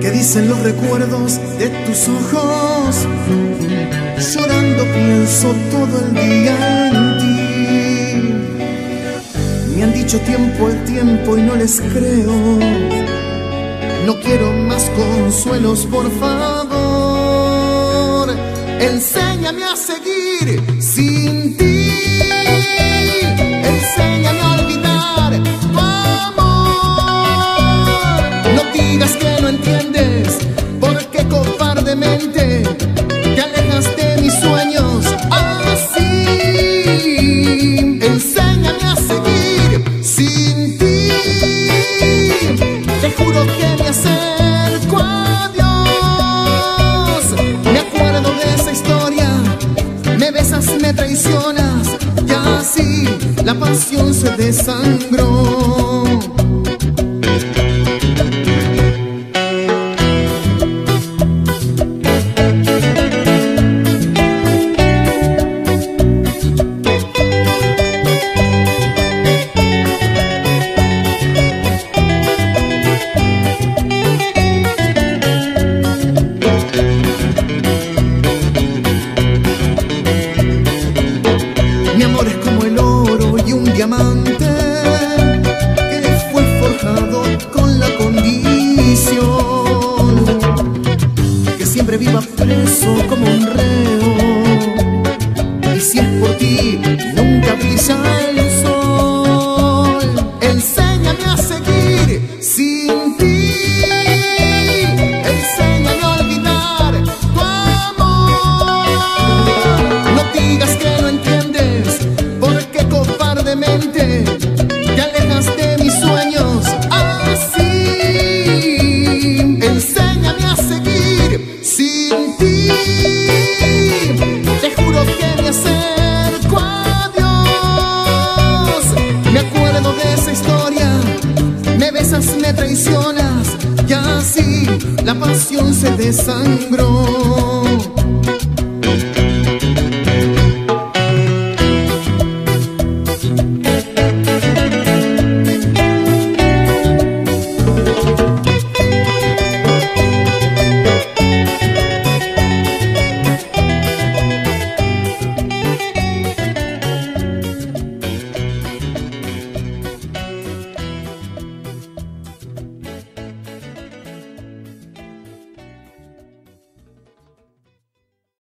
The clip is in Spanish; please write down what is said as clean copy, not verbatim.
¿Qué dicen los recuerdos de tus ojos? Llorando pienso todo el día en ti. Me han dicho tiempo el tiempo y no les creo. No quiero más consuelos, por favor. Enséñame a seguir sin ti. Enséñame a olvidar tu amor. No digas que no entiendes, porque cobardemente te alejas de mis sueños. Así, enséñame a seguir sin ti. Te juro que me acerco a Dios. Me acuerdo de esa historia. Me besas, me traicionas, y así la pasión se desangró. Mi amor es como el oro y un diamante que fue forjado con la condición que siempre viva preso como un reo. Y si es por ti, nunca brilla el sol. Enséñame a seguir sin ti. Enséñame a olvidar tu amor. No digas que no entiendes, porque cobardemente te alejas de mis sueños. Así, enséñame a seguir sin ti. Te juro que me acerco a Dios. Me acuerdo de esa historia. Me besas, me traicionas, y así la pasión se desangró.